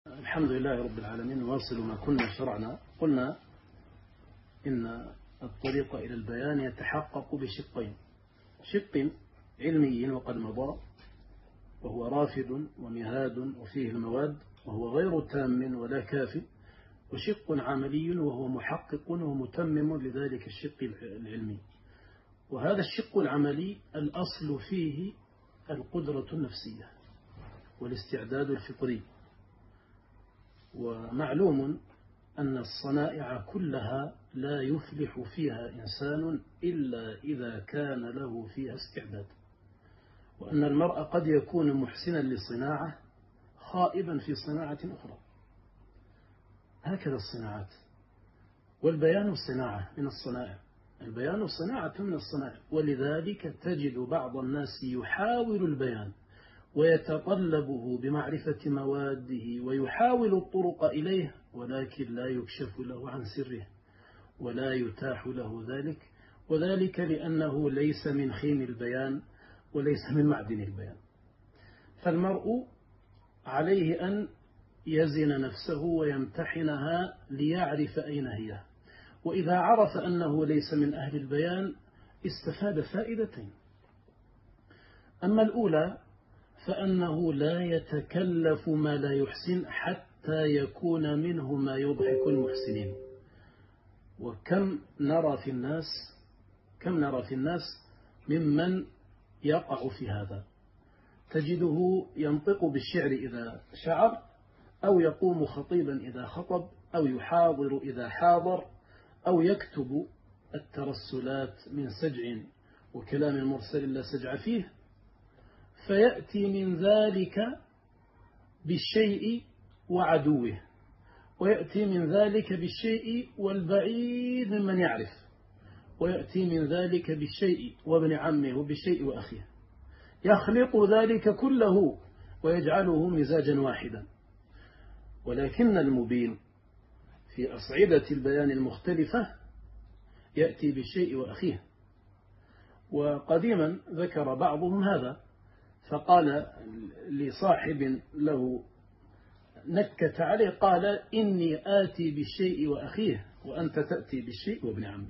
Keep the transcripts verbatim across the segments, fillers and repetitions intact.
الحمد لله رب العالمين. نواصل ما كنا شرعنا. قلنا إن الطريق إلى البيان يتحقق بشقين: شق علمي وقد مضى وهو رافد ومهاد وفيه المواد وهو غير تام ولا كاف، وشق عملي وهو محقق ومتمم لذلك الشق العلمي. وهذا الشق العملي الأصل فيه القدرة النفسية والاستعداد الفطري. ومعلوم أن الصنائع كلها لا يفلح فيها إنسان إلا إذا كان له فيها استعداد، وأن المرء قد يكون محسنا لصناعة خائبا في صناعة أخرى. هكذا الصناعات، والبيان صناعة من الصنائع، البيان صناعة من الصنائع. ولذلك تجد بعض الناس يحاول البيان ويتطلبه بمعرفة مواده ويحاول الطرق إليه، ولكن لا يكشف له عن سره ولا يتاح له ذلك، وذلك لأنه ليس من خيم البيان وليس من معدن البيان. فالمرء عليه أن يزن نفسه ويمتحنها ليعرف أين هي، وإذا عرف أنه ليس من أهل البيان استفاد فائدتين. أما الأولى فأنه لا يتكلف ما لا يحسن حتى يكون منه ما يضحك المحسنين. وكم نرى في الناس كم نرى في الناس ممن يقع في هذا، تجده ينطق بالشعر إذا شعر، أو يقوم خطيبا إذا خطب، أو يحاضر إذا حاضر، أو يكتب الترسلات من سجع وكلام مرسل لا سجع فيه، فيأتي من ذلك بالشيء وعدوه، ويأتي من ذلك بالشيء والبعيد ممن يعرف، ويأتي من ذلك بالشيء وابن عمه وبالشيء وأخيه، يخلط ذلك كله ويجعله مزاجا واحدا. ولكن المبين في أصعدة البيان المختلفة يأتي بالشيء وأخيه. وقديما ذكر بعضهم هذا، فقال لصاحب له نكت عليه، قال: إني آتي بالشيء وأخيه وأنت تأتي بالشيء وابن عمه.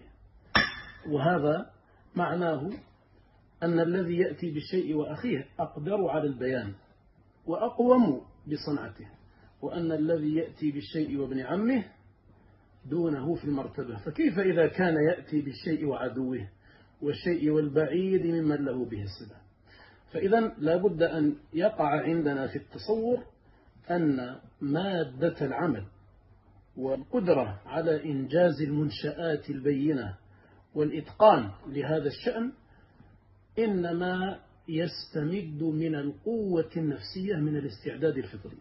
وهذا معناه أن الذي يأتي بالشيء وأخيه أقدر على البيان وأقوم بصنعته، وأن الذي يأتي بالشيء وابن عمه دونه في المرتبة. فكيف إذا كان يأتي بالشيء وعدوه والشيء والبعيد ممن له به الصلة؟ فإذا لا بد أن يقع عندنا في التصور أن مادة العمل والقدرة على إنجاز المنشآت البينة والإتقان لهذا الشأن إنما يستمد من القوة النفسية من الاستعداد الفطري.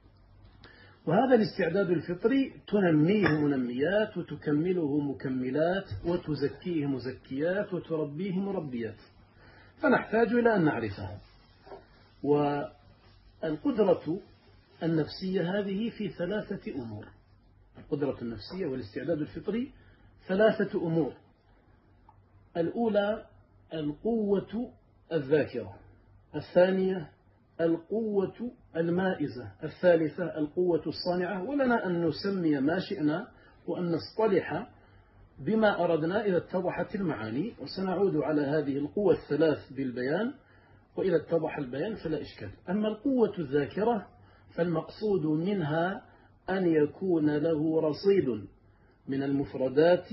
وهذا الاستعداد الفطري تنميه منميات وتكمله مكملات وتزكيه مزكيات وتربيه مربيات، فنحتاج إلى أن نعرفها. والقدرة النفسية هذه في ثلاثة أمور: القدرة النفسية والاستعداد الفطري ثلاثة أمور. الأولى القوة الذاكرة، الثانية القوة المائزة، الثالثة القوة الصانعة. ولنا أن نسمي ما شئنا وأن نصطلح بما أردنا إذا اتضحت المعاني، وسنعود على هذه القوة الثلاث بالبيان، وإذا اتضح البيان فلا إشكال. أما القوة الذاكرة فالمقصود منها أن يكون له رصيد من المفردات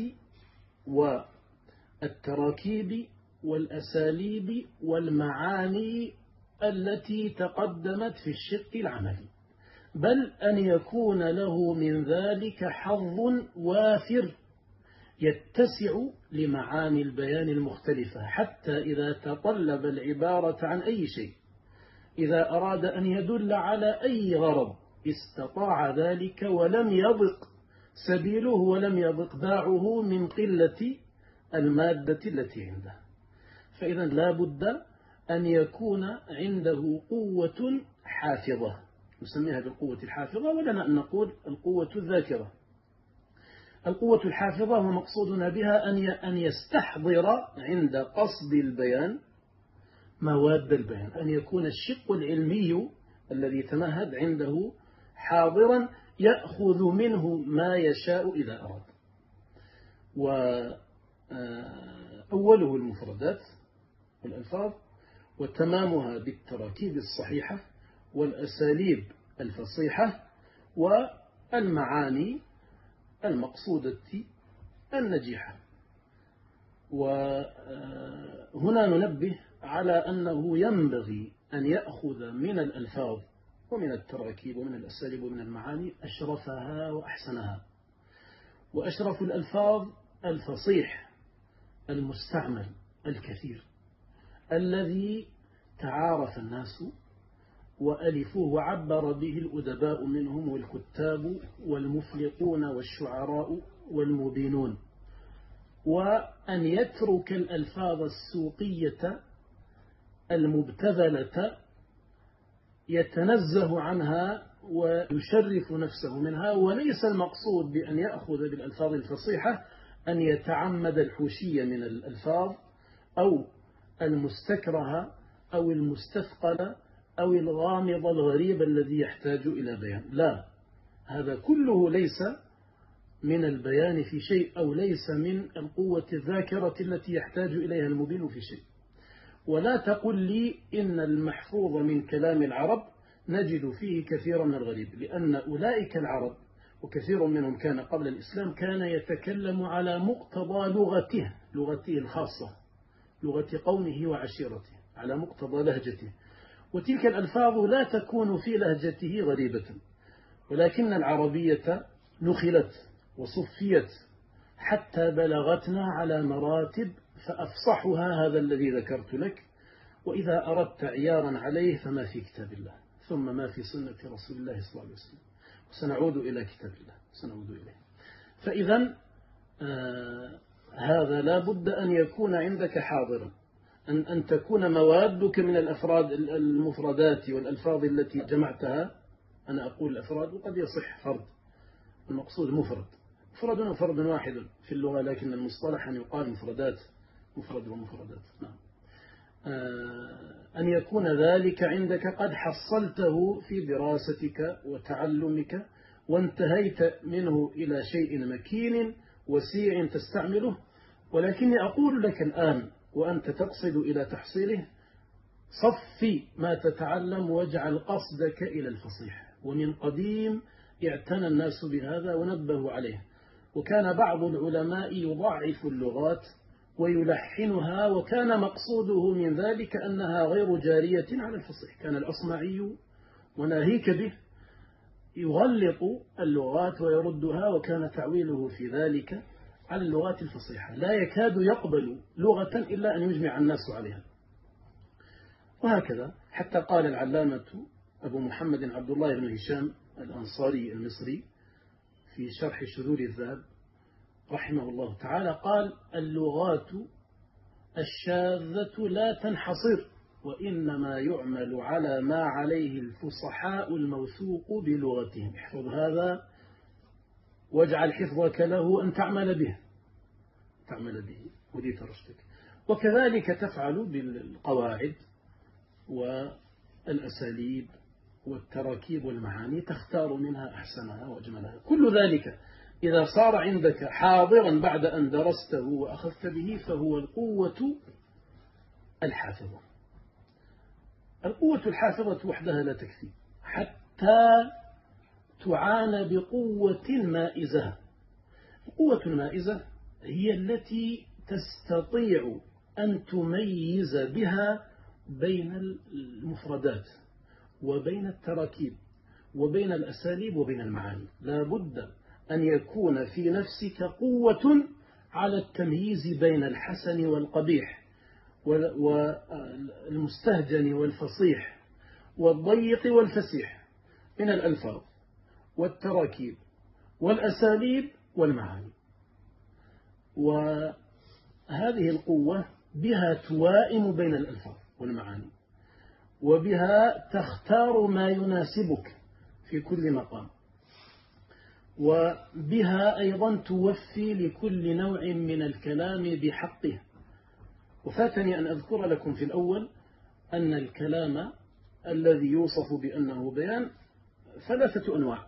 والتراكيب والأساليب والمعاني التي تقدمت في الشق العملي، بل أن يكون له من ذلك حظ وافر يتسع لمعاني البيان المختلفة، حتى إذا تطلب العبارة عن أي شيء، إذا أراد أن يدل على أي غرض استطاع ذلك، ولم يضق سبيله ولم يضق باعه من قلة المادة التي عنده. فإذا لا بد أن يكون عنده قوة حافظة، نسميها بالقوة الحافظة، ولنا أن نقول القوة الذاكرة. القوة الحافظة ومقصودنا بها أن يستحضر عند قصد البيان مواد البيان، أن يكون الشق العلمي الذي تمهد عنده حاضرا يأخذ منه ما يشاء إذا أراد. وأوله المفردات والألفاظ، وتمامها بالتراكيب الصحيحة والأساليب الفصيحة والمعاني المقصودة النجيحة. وهنا ننبه على أنه ينبغي أن يأخذ من الألفاظ ومن التراكيب ومن الأساليب ومن المعاني أشرفها وأحسنها. وأشرف الألفاظ الفصيح المستعمل الكثير الذي تعارف الناس وألفوه وعبر به الأدباء منهم والكتاب والمفلقون والشعراء والمبينون. وأن يترك الألفاظ السوقية المبتذلة يتنزه عنها ويشرف نفسه منها. وليس المقصود بأن يأخذ بالألفاظ الفصيحة أن يتعمد الحوشية من الألفاظ أو المستكره أو المستثقل أو الغامض الغريب الذي يحتاج إلى بيان. لا، هذا كله ليس من البيان في شيء، أو ليس من القوة الذاكرة التي يحتاج إليها المبين في شيء. ولا تقل لي إن المحفوظ من كلام العرب نجد فيه كثيرا من الغريب، لأن أولئك العرب وكثير منهم كان قبل الإسلام كان يتكلم على مقتضى لغته لغته الخاصة، لغة قومه وعشيرته، على مقتضى لهجته. وتلك الألفاظ لا تكون في لهجته غريبة، ولكن العربية نخلت وصفيت حتى بلغتنا على مراتب، فأفصحها هذا الذي ذكرت لك. وإذا أردت عيارا عليه فما في كتاب الله، ثم ما في سنة رسول الله صلى الله عليه وسلم، وسنعود إلى كتاب الله سنعود إليه. فإذا آه هذا لا بد أن يكون عندك حاضرا، أن, أن تكون موادك من الأفراد المفردات والألفاظ التي جمعتها. أنا أقول الأفراد وقد يصح فرد، المقصود مفرد، مفرد وفرد واحد في اللغة، لكن المصطلح أن يقال مفردات، مفرد ومفردات. نعم. أن يكون ذلك عندك قد حصلته في دراستك وتعلمك وانتهيت منه إلى شيء مكين وسيع تستعمله. ولكني أقول لك الآن وأنت تقصد إلى تحصيله، صفي ما تتعلم واجعل قصدك إلى الفصيح. ومن قديم اعتنى الناس بهذا ونبهوا عليه، وكان بعض العلماء يضعف اللغات ويلحنها، وكان مقصوده من ذلك أنها غير جارية على الفصيح. كان الأصمعي وناهيك به يغلط اللغات ويردها، وكان تعويله في ذلك على اللغات الفصيحة، لا يكاد يقبل لغة إلا أن يجمع الناس عليها. وهكذا حتى قال العلامة أبو محمد عبد الله بن هشام الأنصاري المصري في شرح شذور الذهب رحمه الله تعالى، قال: اللغات الشاذة لا تنحصر، وإنما يعمل على ما عليه الفصحاء الموثوق بلغتهم. احفظ هذا واجعل حفظك له أن تعمل به تعمل به وديت رشدك. وكذلك تفعل بالقواعد والأساليب والتراكيب والمعاني، تختار منها أحسنها وأجملها. كل ذلك إذا صار عندك حاضرا بعد أن درسته وأخذت به فهو القوة الحافظة. القوة الحافظة وحدها لا تكفي حتى تعان بقوة مائزة. القوة المائزة هي التي تستطيع أن تميز بها بين المفردات وبين التراكيب وبين الأساليب وبين المعاني. لا بد أن يكون في نفسك قوة على التمييز بين الحسن والقبيح والمستهجن والفصيح والضيق والفسيح من الألفاظ والتراكيب والأساليب والمعاني. وهذه القوة بها توائم بين الألفاظ والمعاني، وبها تختار ما يناسبك في كل مقام، وبها أيضا توفي لكل نوع من الكلام بحقه. وفاتني أن أذكر لكم في الأول أن الكلام الذي يوصف بأنه بيان ثلاثة أنواع: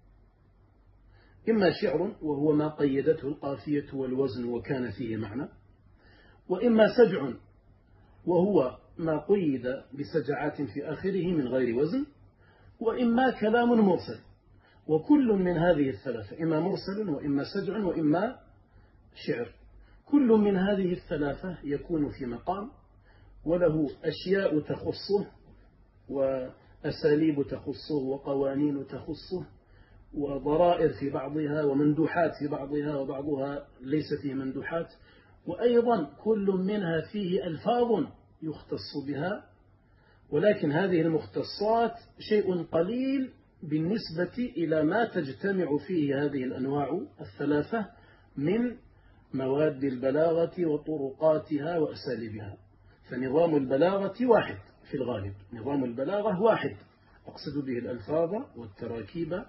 إما شعر وهو ما قيدته القافية والوزن وكان فيه معنى، وإما سجع وهو ما قيد بسجعات في آخره من غير وزن، وإما كلام مرسل. وكل من هذه الثلاثة إما مرسل وإما سجع وإما شعر، كل من هذه الثلاثة يكون في مقام وله أشياء تخصه وأساليب تخصه وقوانين تخصه وضرائر في بعضها ومندوحات في بعضها، وبعضها ليس فيه مندوحات، وأيضا كل منها فيه ألفاظ يختص بها، ولكن هذه المختصات شيء قليل بالنسبة إلى ما تجتمع فيه هذه الأنواع الثلاثة من مواد البلاغة وطرقاتها وأساليبها. فنظام البلاغة واحد في الغالب، نظام البلاغة واحد، أقصد به الألفاظ والتراكيب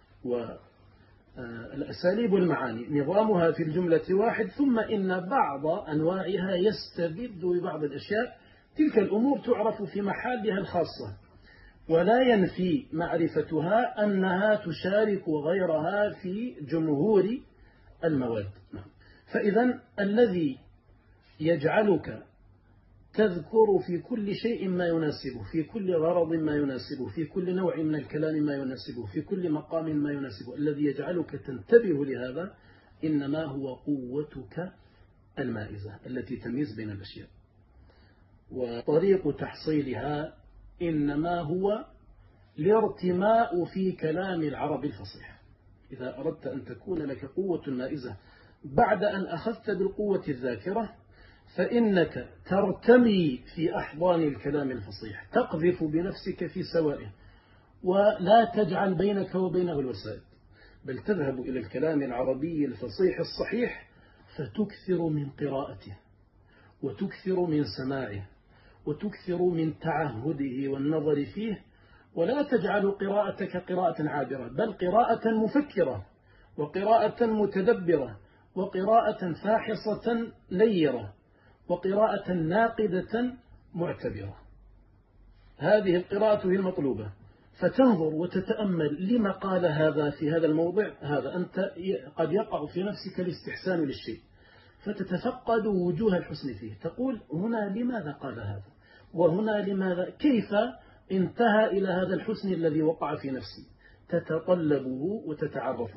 والأساليب والمعاني، نظامها في الجملة واحد، ثم إن بعض أنواعها يستبد ببعض الأشياء، تلك الأمور تعرف في محلها الخاصة، ولا ينفي معرفتها أنها تشارك غيرها في جمهور المواد. فإذا الذي يجعلك تذكر في كل شيء ما يناسبه، في كل غرض ما يناسبه، في كل نوع من الكلام ما يناسبه، في كل مقام ما يناسبه، الذي يجعلك تنتبه لهذا إنما هو قوتك المائزة التي تميز بين الأشياء. وطريق تحصيلها إنما هو الارتماء في كلام العرب الفصيح. إذا أردت أن تكون لك قوة مائزة بعد أن أخذت بالقوة الذاكرة، فإنك ترتمي في أحضان الكلام الفصيح، تقذف بنفسك في سوائه، ولا تجعل بينك وبينه الوسائل، بل تذهب إلى الكلام العربي الفصيح الصحيح فتكثر من قراءته وتكثر من سماعه وتكثر من تعهده والنظر فيه، ولا تجعل قراءتك قراءة عابرة، بل قراءة مفكرة وقراءة متدبرة وقراءة فاحصة نيرة وقراءة ناقدة معتبرة. هذه القراءة هي المطلوبة، فتنظر وتتأمل لما قال هذا في هذا الموضع هذا، أنت قد يقع في نفسك الاستحسان للشيء، فتتفقد وجوه الحسن فيه، تقول هنا لماذا قال هذا، وهنا لماذا، كيف انتهى إلى هذا الحسن الذي وقع في نفسي، تتطلبه وتتعرفه.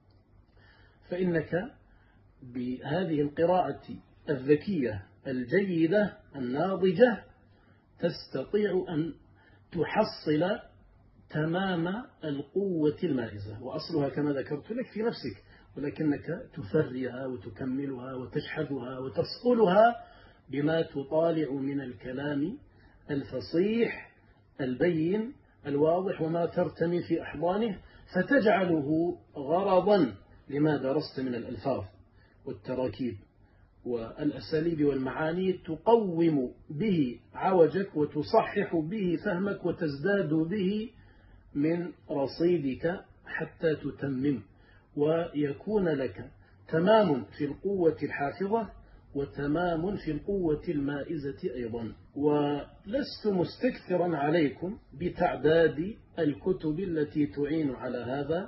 فإنك بهذه القراءة الذكية الجيدة الناضجة تستطيع أن تحصل تمام القوة المائزة، وأصلها كما ذكرت لك في نفسك، ولكنك تفريها وتكملها وتشحذها وتصقلها بما تطالع من الكلام الفصيح البين الواضح، وما ترتمي في أحضانه، فتجعله غرضا لما درست من الألفاظ والتراكيب والأساليب والمعاني، تقوم به عوجك وتصحح به فهمك وتزداد به من رصيدك حتى تتمم، ويكون لك تمام في القوة الحافظة وتمام في القوة المائزة أيضا. ولست مستكثرا عليكم بتعداد الكتب التي تعين على هذا،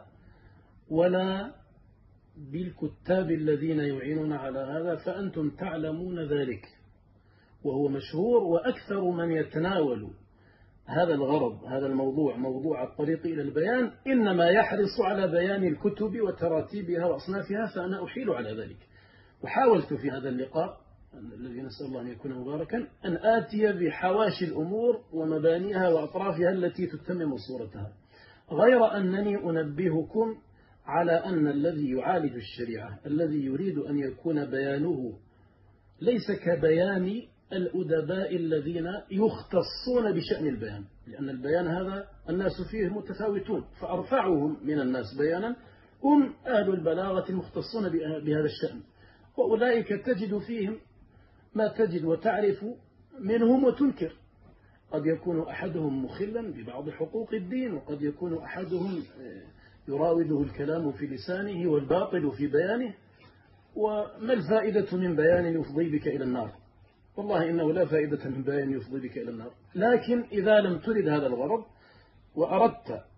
ولا بالكتاب الذين يعينون على هذا، فأنتم تعلمون ذلك، وهو مشهور، وأكثر من يتناول هذا الغرض هذا الموضوع موضوع الطريق إلى البيان إنما يحرص على بيان الكتب وتراتيبها وأصنافها، فأنا أحيل على ذلك. وحاولت في هذا اللقاء الذي نسأل الله أن يكون مباركا أن آتي بحواشي الأمور ومبانيها وأطرافها التي تتمم صورتها، غير أنني أنبهكم على أن الذي يعالج الشريعة الذي يريد أن يكون بيانه ليس كبيان الأدباء الذين يختصون بشأن البيان، لأن البيان هذا الناس فيه متفاوتون، فأرفعهم من الناس بيانا هم أهل البلاغة المختصون بهذا الشأن، وأولئك تجد فيهم ما تجد وتعرف منهم وتنكر. قد يكون أحدهم مخلا ببعض حقوق الدين، وقد يكون أحدهم يراوده الكلام في لسانه والباطل في بيانه، وما الفائدة من بيان يفضي بك إلى النار؟ والله إنه لا فائدة من بيان يفضي بك إلى النار. لكن إذا لم ترد هذا الغرض وأردت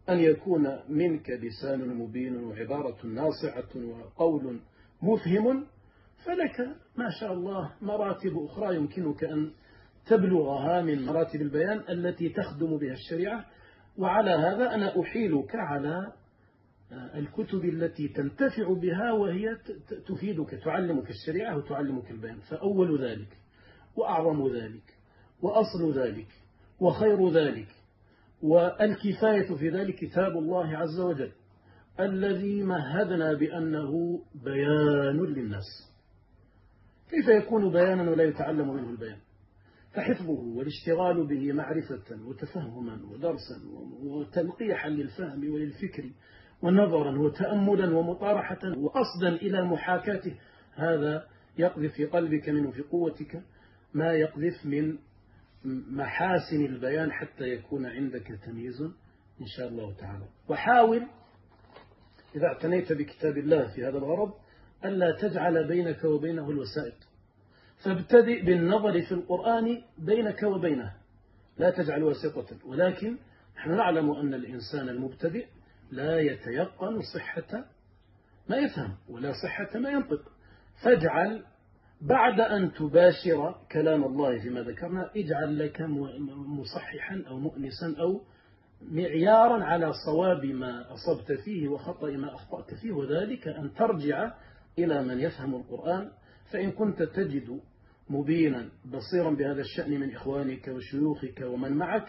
أن يكون منك لسان مبين وعبارة ناصعة وقول مفهم، فلك ما شاء الله مراتب أخرى يمكنك أن تبلغها من مراتب البيان التي تخدم بها الشريعة. وعلى هذا أنا أحيلك على الكتب التي تنتفع بها وهي تفيدك، تعلمك الشريعة وتعلمك البيان. فأول ذلك وأعظم ذلك وأصل ذلك وخير ذلك والكفاية في ذلك كتاب الله عز وجل الذي مهدنا بأنه بيان للناس. كيف يكون بيانا ولا يتعلم منه البيان؟ فحفظه والاشتغال به معرفة وتفهما ودرسا وتلقيحا للفهم وللفكر ونظرا وتأملا ومطارحة وقصدا إلى محاكاته، هذا يقذف في قلبك منه في قوتك ما يقذف من محاسن البيان حتى يكون عندك تمييز إن شاء الله تعالى. وحاول إذا اعتنيت بكتاب الله في هذا الغرض ألا تجعل بينك وبينه الوسائط، فابتدئ بالنظر في القرآن بينك وبينه، لا تجعل واسطة. ولكن نحن نعلم أن الإنسان المبتدئ لا يتيقن صحة ما يفهم ولا صحة ما ينطق، فاجعل بعد أن تباشر كلام الله فيما ذكرنا اجعل لك مصححا أو مؤنسا أو معيارا على صواب ما أصبت فيه وخطأ ما أخطأت فيه، وذلك أن ترجع إلى من يفهم القرآن. فإن كنت تجد مبينا بصيرا بهذا الشأن من إخوانك وشيوخك ومن معك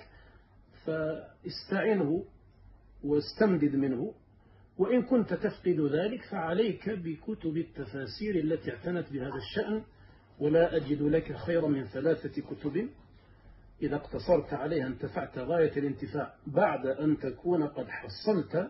فاستعنه واستمدد منه، وإن كنت تفقد ذلك فعليك بكتب التفاسير التي اعتنت بهذا الشأن، ولا أجد لك خيرا من ثلاثة كتب إذا اقتصرت عليها انتفعت غاية الانتفاع بعد أن تكون قد حصلت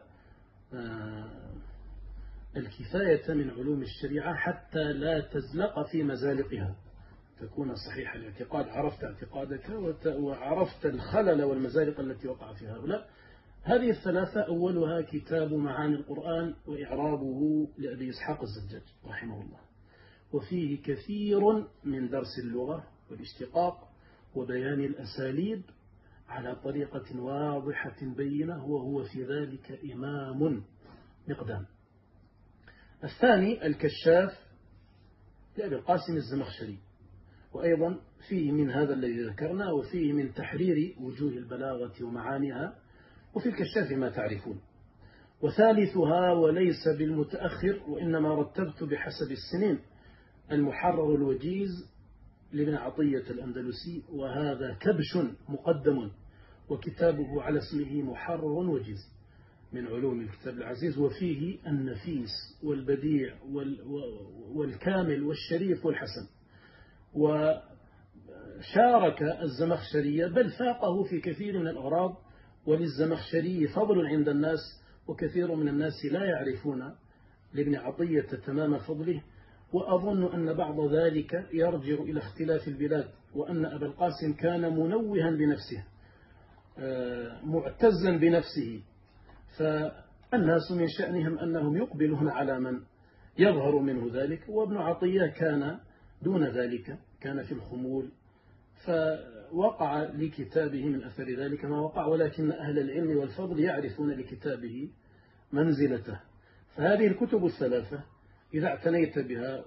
الكفاية من علوم الشريعة حتى لا تزلق في مزالقها، تكون صحيح الاعتقاد، عرفت اعتقادك وعرفت الخلل والمزالق التي وقع في هؤلاء. هذه الثلاثة أولها كتاب معاني القرآن وإعرابه لأبي إسحاق الزجاج رحمه الله، وفيه كثير من درس اللغة والاشتقاق وبيان الأساليب على طريقة واضحة بينة، وهو في ذلك إمام مقدام. الثاني الكشاف لأبي القاسم الزمخشري، وأيضا فيه من هذا الذي ذكرنا وفيه من تحرير وجوه البلاغة ومعانيها، وفي الكشاف ما تعرفون. وثالثها وليس بالمتأخر وإنما رتبت بحسب السنين المحرر الوجيز لابن عطية الأندلسي، وهذا كبش مقدم وكتابه على اسمه محرر وجيز من علوم الكتاب العزيز، وفيه النفيس والبديع والكامل والشريف والحسن. وشارك الزمخشري بل فاقه في كثير من الأغراض، وللزمخشري فضل عند الناس وكثير من الناس لا يعرفون لابن عطية تمام فضله. وأظن أن بعض ذلك يرجع إلى اختلاف البلاد، وأن أبا القاسم كان منوها بنفسه معتزا بنفسه، فالناس من شأنهم أنهم يقبلون على من يظهر منه ذلك، وابن عطية كان دون ذلك، كان في الخمول، فوقع لكتابه من أثر ذلك ما وقع، ولكن أهل العلم والفضل يعرفون لكتابه منزلته. فهذه الكتب الثلاثة إذا اعتنيت بها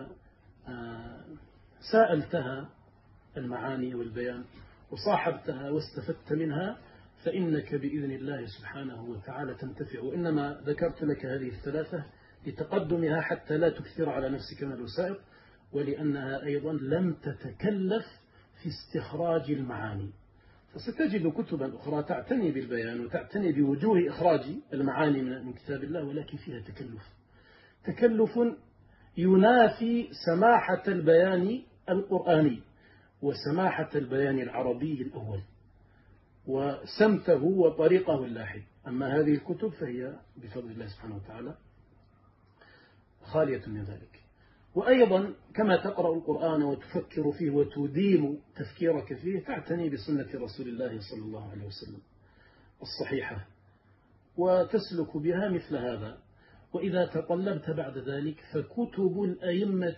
وسألتها المعاني والبيان وصاحبتها واستفدت منها فإنك بإذن الله سبحانه وتعالى تنتفع. وإنما ذكرت لك هذه الثلاثة لتقدمها حتى لا تكثر على نفسك من الوسائط، ولأنها أيضا لم تتكلف في استخراج المعاني. فستجد كتبا أخرى تعتني بالبيان وتعتني بوجوه إخراج المعاني من كتاب الله، ولكن فيها تكلف تكلف ينافي سماحة البيان القرآني وسماحة البيان العربي الأول وسمته وطريقه اللاحق. أما هذه الكتب فهي بفضل الله سبحانه وتعالى خالية من ذلك. وأيضا كما تقرأ القرآن وتفكر فيه وتديم تفكيرك فيه تعتني بسنة رسول الله صلى الله عليه وسلم الصحيحة وتسلك بها مثل هذا. وإذا تطلبت بعد ذلك فكتب الأئمة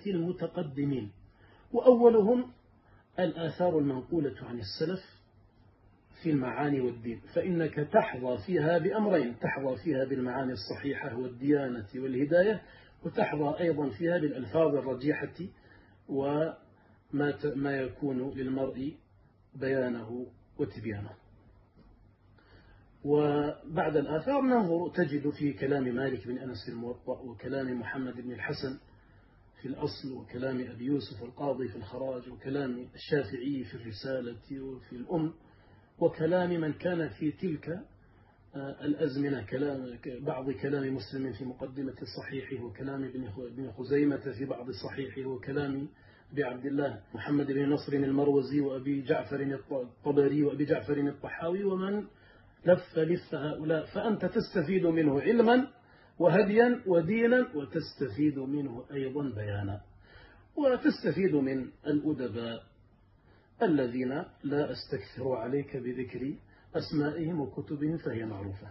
المتقدمين، وأولهم الآثار المنقولة عن السلف في المعاني والدين، فإنك تحظى فيها بأمرين: تحظى فيها بالمعاني الصحيحة والديانة والهداية، وتحظى أيضا فيها بالألفاظ الرجيحة وما ما يكون للمرء بيانه وتبيانه. وبعد الآثار ننظر تجد في كلام مالك بن أنس في الموطأ، وكلام محمد بن الحسن في الأصل، وكلام أبي يوسف القاضي في الخراج، وكلام الشافعي في الرسالة وفي الأم، وكلام من كان في تلك الأزمنة، كلام بعض كلام مسلم في مقدمة الصحيح، وكلام ابن خزيمة في بعض الصحيح، وكلام أبي عبد الله محمد بن نصر المروزي، وأبي جعفر الطبري، وأبي جعفر الطحاوي، ومن لف لف هؤلاء. فأنت تستفيد منه علما وهديا ودينا، وتستفيد منه أيضا بيانا، وتستفيد من الأدباء الذين لا أستكثر عليك بذكر أسمائهم وكتبهم فهي معروفة.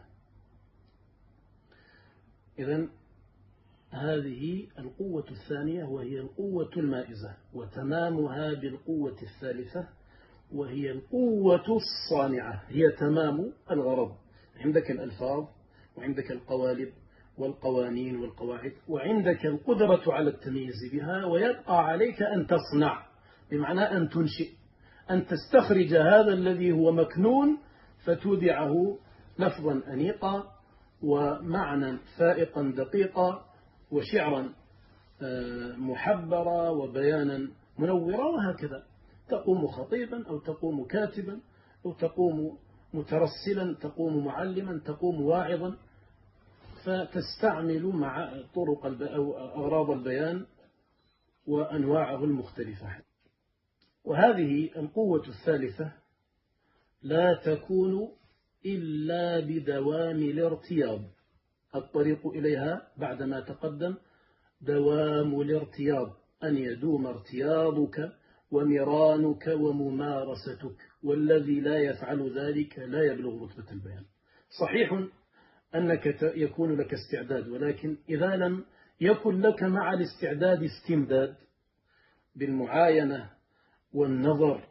إذن هذه القوة الثانية، وهي القوة المائزة، وتمامها بالقوة الثالثة وهي القوة الصانعة، هي تمام الغرض. عندك الألفاظ، وعندك القوالب والقوانين والقواعد، وعندك القدرة على التمييز بها، ويبقى عليك أن تصنع، بمعنى أن تنشئ، أن تستخرج هذا الذي هو مكنون فتودعه لفظا أنيقا، ومعنى فائقا دقيقا، وشعرا محبرا، وبيانا منورا، وهكذا. تقوم خطيبا أو تقوم كاتبا أو تقوم مترسلا، تقوم معلما، تقوم واعظا، فتستعمل مع طرق أو أغراض البيان وأنواعه المختلفة. وهذه القوة الثالثة لا تكون إلا بدوام الارتياض. الطريق إليها بعدما تقدم دوام الارتياض، أن يدوم ارتياضك ومرانك وممارستك، والذي لا يفعل ذلك لا يبلغ رتبة البيان. صحيح أنك يكون لك استعداد، ولكن إذا لم يكن لك مع الاستعداد استمداد بالمعاينة والنظر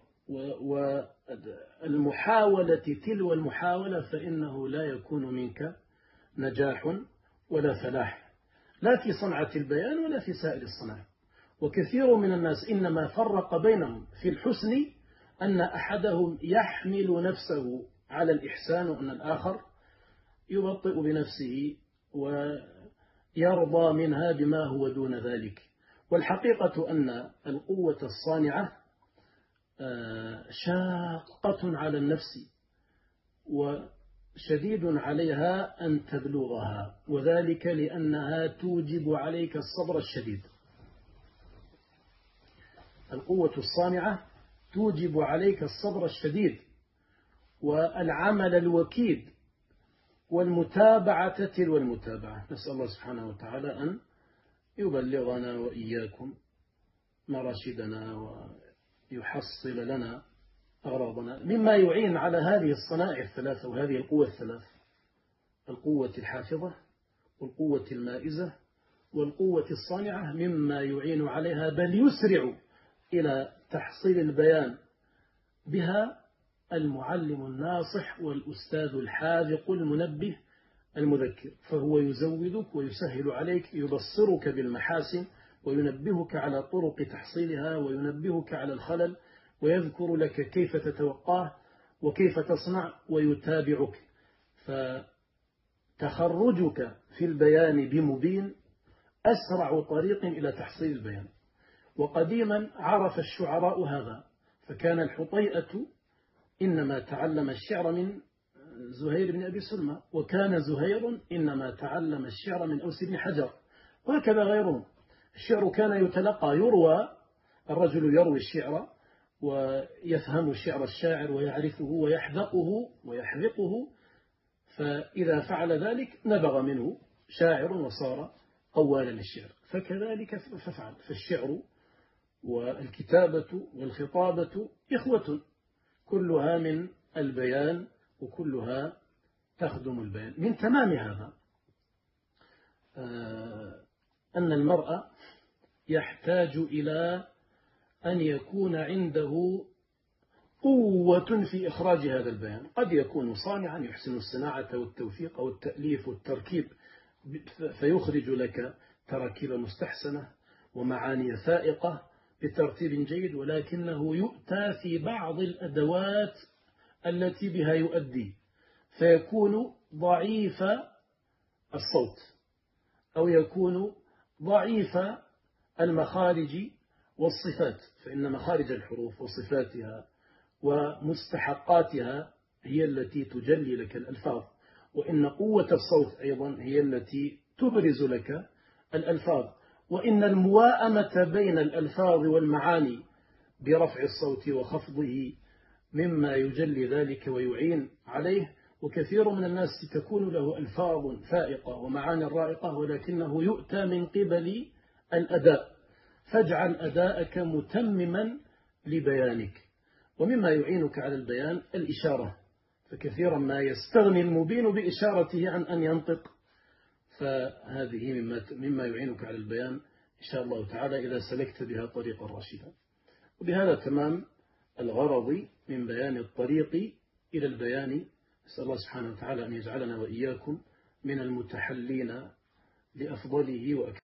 والمحاولة تلو المحاولة، فإنه لا يكون منك نجاح ولا فلاح، لا في صنعة البيان ولا في سائر الصناعة. وكثير من الناس إنما فرق بينهم في الحسن أن أحدهم يحمل نفسه على الإحسان، وأن الآخر يبطئ بنفسه ويرضى منها بما هو دون ذلك. والحقيقة أن القوة الصانعة شاقة على النفس، وشديد عليها أن تبلغها، وذلك لأنها توجب عليك الصبر الشديد. القوة الصانعة توجب عليك الصبر الشديد والعمل الوكيد والمتابعة تلو المتابعة. نسأل الله سبحانه وتعالى أن يبلغنا وإياكم مراشدنا ويحصل لنا أغراضنا. مما يعين على هذه الصنائع الثلاثة وهذه القوة الثلاث: القوة الحافظة، والقوة المائزة، والقوة الصانعة، مما يعين عليها بل يسرع إلى تحصيل البيان بها المعلم الناصح والأستاذ الحاذق المنبه المذكر، فهو يزودك ويسهل عليك، يبصرك بالمحاسن وينبهك على طرق تحصيلها، وينبهك على الخلل، ويذكر لك كيف تتوقاه وكيف تصنع، ويتابعك. فتخرجك في البيان بمبين أسرع طريق إلى تحصيل البيان. وقديما عرف الشعراء هذا، فكان الحطيئة إنما تعلم الشعر من زهير بن أبي سلمى، وكان زهير إنما تعلم الشعر من أوس بن حجر، وهكذا غيرهم. الشعر كان يتلقى، يروى، الرجل يروي الشعر ويفهم شعر الشاعر ويعرفه ويحذقه ويحذقه، فإذا فعل ذلك نبغ منه شاعر وصار قوالا للشعر. فكذلك ففعل. فالشعر والكتابة والخطابة إخوة، كلها من البيان وكلها تخدم البيان. من تمام هذا أن المرء يحتاج إلى أن يكون عنده قوة في إخراج هذا البيان. قد يكون صانعا يحسن الصناعة والتوفيق أو التأليف والتركيب فيخرج لك تراكيب مستحسنة ومعاني فائقة بترتيب جيد، ولكنه يؤتى في بعض الأدوات التي بها يؤدي فيكون ضعيف الصوت، أو يكون ضعيف المخارج والصفات، فإن مخارج الحروف وصفاتها ومستحقاتها هي التي تجلي لك الألفاظ، وإن قوة الصوت أيضا هي التي تبرز لك الألفاظ، وإن المواءمة بين الألفاظ والمعاني برفع الصوت وخفضه مما يجلي ذلك ويعين عليه. وكثير من الناس تكون له ألفاظ فائقة ومعاني رائقة ولكنه يؤتى من قبل الأداء، فاجعل أداءك متمما لبيانك. ومما يعينك على البيان الإشارة، فكثيرا ما يستغني المبين بإشارته عن أن ينطق، فهذه مما مما يعينك على البيان إن شاء الله تعالى إذا سلكت بها طريقا رشيدا. وبهذا تمام الغرض من بيان الطريق إلى البيان. أسأل الله سبحانه وتعالى أن يجعلنا وإياكم من المتحلين لأفضله وأكثره.